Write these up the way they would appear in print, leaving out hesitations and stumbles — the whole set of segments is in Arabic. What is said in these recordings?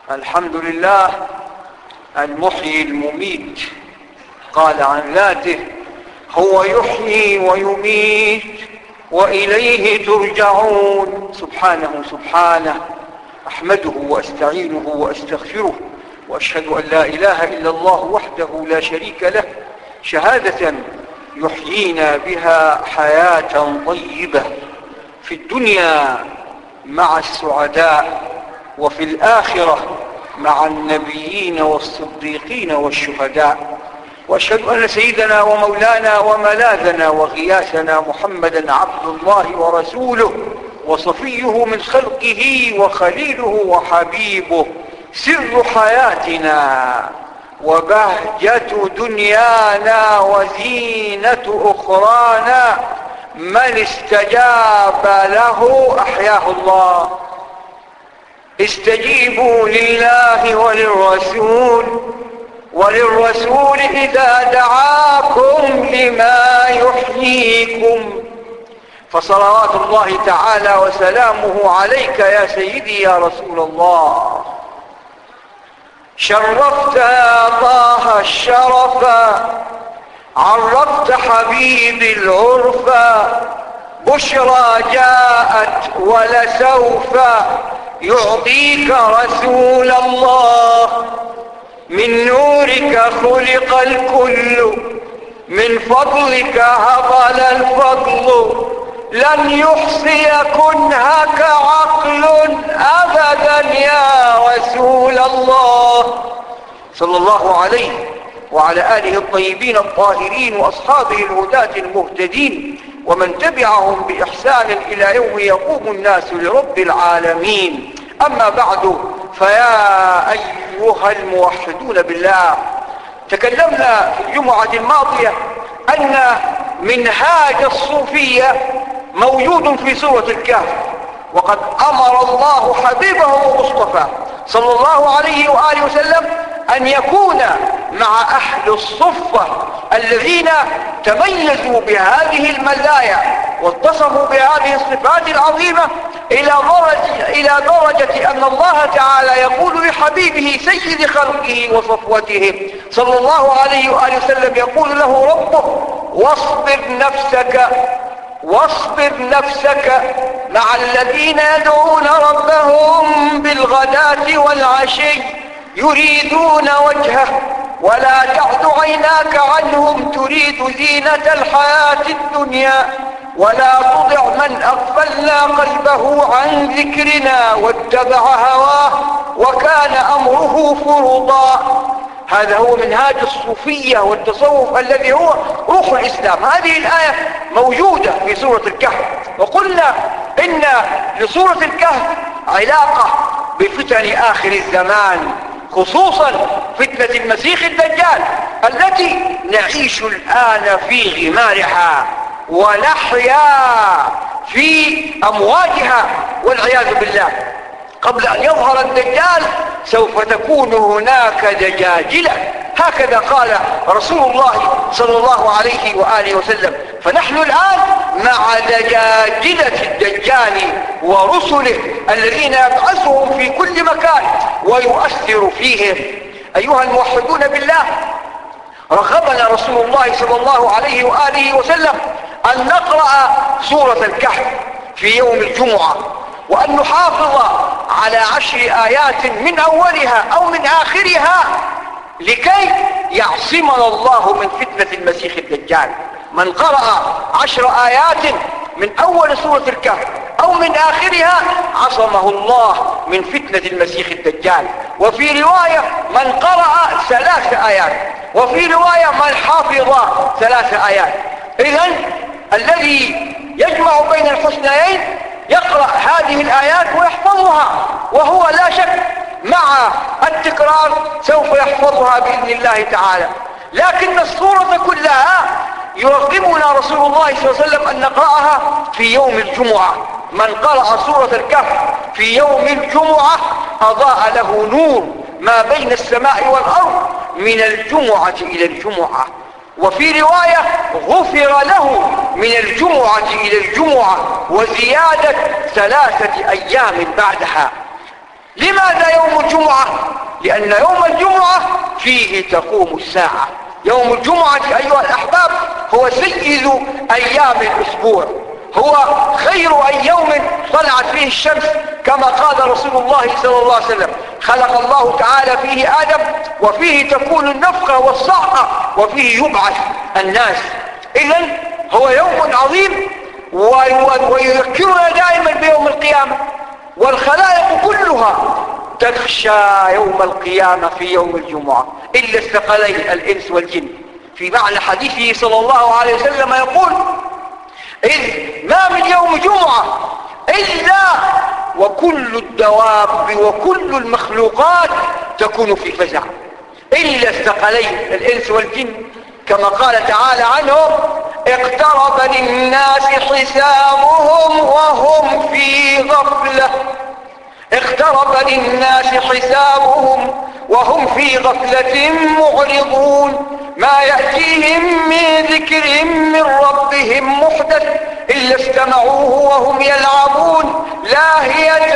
الحمد لله المحيي المميت. قال عن ذاته: هو يحيي ويميت وإليه ترجعون. سبحانه أحمده وأستعينه وأستغفره، وأشهد أن لا إله إلا الله وحده لا شريك له، شهادة يحيينا بها حياة طيبة في الدنيا مع السعداء، وفي الآخرة مع النبيين والصديقين والشهداء. وأشهد أن سيدنا ومولانا وملاذنا وغياثنا محمدا عبد الله ورسوله وصفيه من خلقه وخليله وحبيبه، سر حياتنا وبهجة دنيانا وزينة أخرانا. من استجاب له أحياه الله. استجيبوا لله وللرسول إذا دعاكم لما يحييكم. فصلوات الله تعالى وسلامه عليك يا سيدي يا رسول الله. شرفت يا طه الشرفا، عرفت حبيبي العرفا، بشرى جاءت ولسوف يعطيك رسول الله. من نورك خلق الكل، من فضلك هطل الفضل، لن يحصي كنهك عقل أبدا يا رسول الله. صلى الله عليه وعلى آله الطيبين الطاهرين وأصحابه الهداة المهتدين ومن تبعهم بإحسان إلى يوم يقوم الناس لرب العالمين. أما بعد، فيا أيها الموحدون بالله، تكلمنا في الجمعة الماضية أن منهاج الصوفية موجود في سورة الكهف، وقد أمر الله حبيبه ومصطفى صلى الله عليه وآله وسلم أن يكون مع أهل الصفة الذين تميزوا بهذه المزايا واتصفوا بهذه الصفات العظيمة إلى درجة أن الله تعالى يقول لحبيبه سيد خلقه وصفوته صلى الله عليه وآله وسلم، يقول له ربه: واصبر نفسك مع الذين يدعون ربهم بالغداة والعشي يريدون وجهه، ولا تعد عيناك عنهم تريد زينة الحياة الدنيا، ولا تطع من أغفلنا قلبه عن ذكرنا واتبع هواه وكان أمره فرطا. هذا هو منهاج الصوفية والتصوف الذي هو روح الإسلام. هذه الآية موجودة في سورة الكهف، وقلنا إن لسورة الكهف علاقة بفتن آخر الزمان، خصوصا فتنة المسيح الدجال التي نعيش الآن في غمارها ونحيا في أمواجها والعياذ بالله. قبل أن يظهر الدجال سوف تكون هناك دجاجلة، هكذا قال رسول الله صلى الله عليه وآله وسلم. فنحن الآن مع دجاجلة الدجال ورسله الذين يبعثهم في كل مكان ويؤثر فيهم. أيها الموحدون بالله، رغبنا رسول الله صلى الله عليه وآله وسلم أن نقرأ سورة الكهف في يوم الجمعة، وأن نحافظ على 10 آيات من أولها أو من آخرها لكي يعصمنا الله من فتنة المسيح الدجال. من قرأ 10 آيات من أول سورة الكهف أو من آخرها عصمه الله من فتنة المسيح الدجال. وفي رواية من قرأ 3 آيات، وفي رواية من حافظ 3 آيات. إذن الذي يجمع بين الحسنيين يقرأ هذه الآيات ويحفظها، وهو لا شك مع التكرار سوف يحفظها بإذن الله تعالى. لكن السورة كلها يرغبنا رسول الله صلى الله عليه وسلم أن نقرأها في يوم الجمعة. من قرأ سورة الكهف في يوم الجمعة أضاء له نور ما بين السماء والأرض من الجمعة إلى الجمعة. وفي رواية غفر له من الجمعة إلى الجمعة وزيادة 3 أيام بعدها. لماذا يوم الجمعة؟ لأن يوم الجمعة فيه تقوم الساعة. يوم الجمعة أيها الأحباب هو سيد أيام الأسبوع، هو خير أي يوم طلعت فيه الشمس، كما قال رسول الله صلى الله عليه وسلم: خلق الله تعالى فيه آدم، وفيه تكون النفخة والصعقة، وفيه يبعث الناس. إذن هو يوم عظيم، ويذكرنا دائما بيوم القيامة، والخلائق كلها تخشى يوم القيامة في يوم الجمعة إلا الثقلين الإنس والجن. في معنى حديثه صلى الله عليه وسلم يقول: إذ ما من يوم جمعة إلا وكل الدواب وكل المخلوقات تكون في فزع إلا الثقلين الإنس والجن، كما قال تعالى عنهم: اقترب للناس حسابهم وهم في غفلة. اقترب للناس حسابهم وهم في غفلة معرضون، ما يأتيهم من ذكر من ربهم محدث إلا استمعوه وهم يلعبون لاهية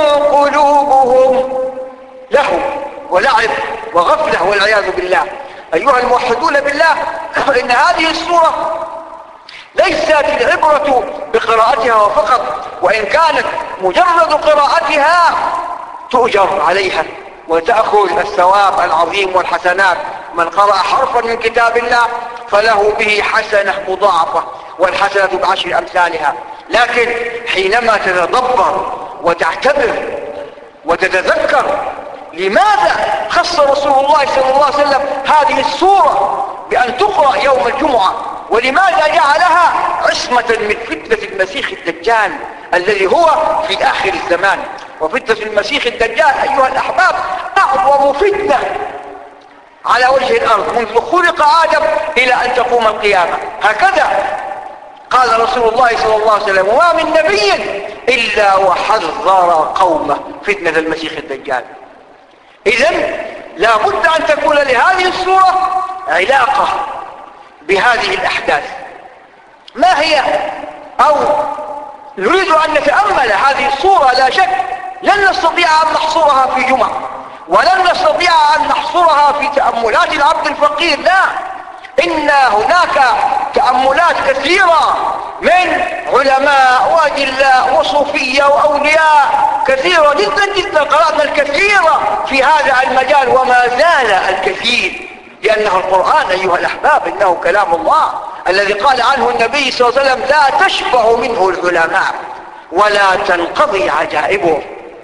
قلوبهم. لهو ولعب وغفلة والعياذ بالله. أيها الموحدون بالله، إن هذه السورة ليست العبرة بقراءتها فقط، وإن كانت مجرد قراءتها تؤجر عليها وتأخذ الثواب العظيم والحسنات. من قرأ حرفا من كتاب الله فله به حسنة مضاعفة، والحسنة بعشر أمثالها. لكن حينما تتدبر وتعتبر وتتذكر لماذا خص رسول الله صلى الله عليه وسلم هذه السورة بأن تقرأ يوم الجمعة، ولماذا جعلها عصمة من فتنة المسيح الدجال الذي هو في آخر الزمان. وفتنة المسيح الدجال أيها الأحباب أعظم فتنة على وجه الأرض منذ خلق آدم إلى أن تقوم القيامة. هكذا قال رسول الله صلى الله عليه وسلم: وما من نبي إلا وحذر قومه فتنة المسيح الدجال. إذن لا بد أن تكون لهذه السورة علاقة بهذه الأحداث. ما هي؟ أو نريد أن نتأمل هذه السورة. لا شك لن نستطيع أن نحصرها في جمعة، ولن نستطيع أن نحصرها في تأملات العبد الفقير. لا، إن هناك تأملات كثيرة من علماء وأجلاء وصوفية وأولياء كثيرة جدا جدا، قرأنا الكثير في هذا المجال وما زال الكثير، لأنه القرآن أيها الأحباب إنه كلام الله الذي قال عنه النبي صلى الله عليه وسلم: لا تشبه منه العلماء ولا تنقضي عجائبه.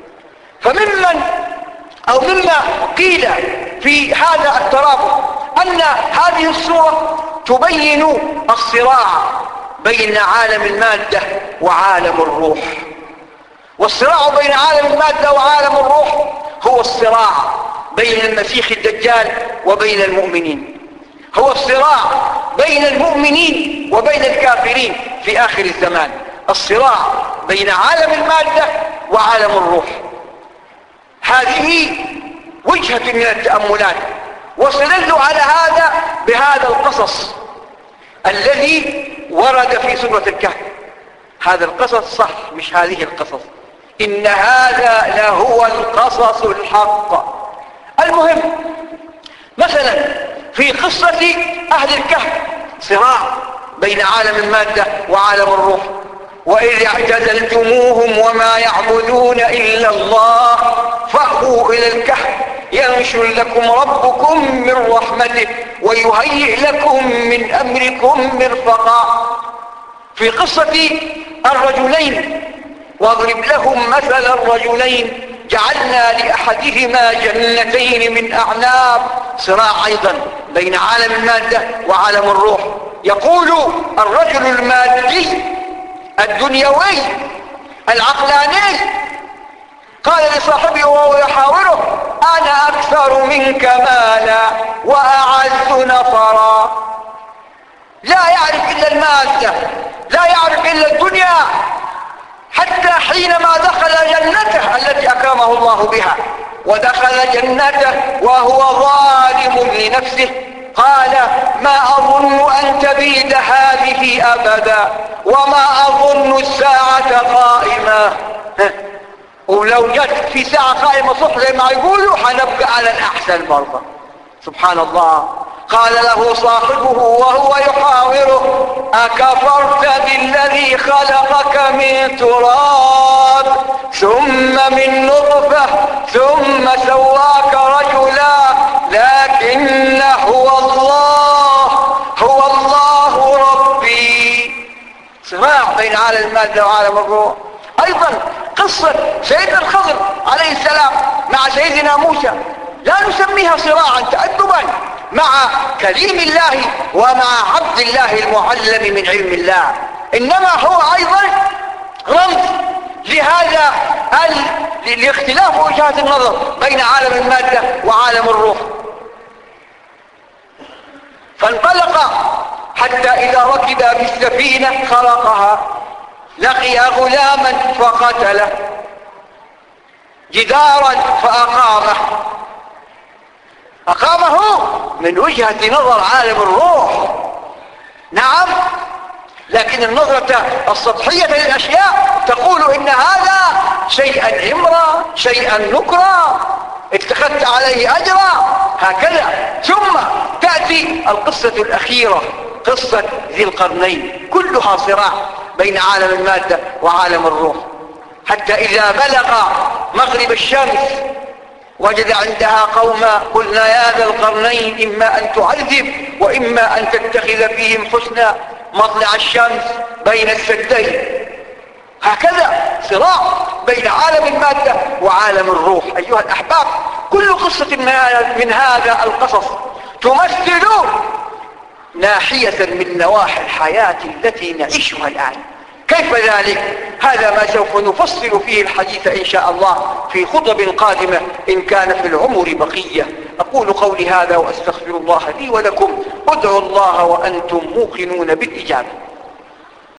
مما قيل في هذا الترابط أن هذه السورة تبين الصراع بين عالم المادة وعالم الروح. والصراع بين عالم المادة وعالم الروح هو الصراع بين المسيح الدجال وبين المؤمنين، هو الصراع بين المؤمنين وبين الكافرين في آخر الزمان، الصراع بين عالم المادة وعالم الروح. هذه وجهة من التأملات، واستدلوا على هذا بهذا القصص الذي ورد في سورة الكهف. هذا القصص صح، مش هذه القصص، إن هذا لهو القصص الحق. المهم مثلا في قصة أهل الكهف صراع بين عالم المادة وعالم الروح: وإذ اعتزلتموهم وما يعبدون إلا الله فأووا إلى الكهف ينشر لكم ربكم من رحمته ويهيئ لكم من أمركم مرفقا. في قصة الرجلين: واضرب لهم مثل الرجلين جعلنا لأحدهما جنتين من أعناب. صراع أيضا بين عالم المادة وعالم الروح. يقول الرجل المادي الدنيوي العقلاني قال لصاحبه وهو يحاوره: أنا أكثر منك مالا وأعز نفرا. لا يعرف إلا المادة، لا يعرف إلا الدنيا، حتى حينما دخل جنته التي أكرمه الله بها، ودخل جنته وهو ظالم لنفسه قال: ما أظن أن تبيد هذه أبدا وما أظن الساعة قائمة. ولو جت في ساعة قائمة صح زي ما يقولوا حنبقى على الأحسن برضه. سبحان الله. قال له صاحبه وهو يحاوره أكفرت بالذي خلقك من تراب ثم من نطفة ثم سواك رجلا لكن هو الله ربي. صراع بين عالم المادة وعالم الروح. أيضا قصة سيدنا الخضر عليه السلام مع سيدنا موسى لا نسميها صراعا تأدبا مع كليم الله ومع عبد الله المعلم من علم الله، إنما هو أيضا رمز لهذا لاختلاف وجهات النظر بين عالم المادة وعالم الروح. فانطلق حتى إذا ركب بالسفينة خرقها لقي غلاما فقتله، جدارا أقامه من وجهة نظر عالم الروح. نعم، لكن النظرة السطحية للأشياء تقول إن هذا شيئا عمرا شيئا نكرا اتخذت عليه أجرا هكذا. ثم تأتي القصة الأخيرة قصة ذي القرنين، كلها صراع بين عالم المادة وعالم الروح، حتى إذا بلغ مغرب الشمس وجد عندها قوما قلنا يا ذا القرنين إما أن تعذب وإما أن تتخذ فيهم حسنا مطلع الشمس بين السدين. هكذا صراع بين عالم المادة وعالم الروح. أيها الأحباب، كل قصة من هذا القصص تمثل ناحية من نواحي الحياة التي نعيشها الآن. كيف ذلك؟ هذا ما سوف نفصل فيه الحديث إن شاء الله في خطب قادمة إن كان في العمر بقية. أقول قولي هذا وأستغفر الله لي ولكم. ادعوا الله وأنتم موقنون بالإجابة.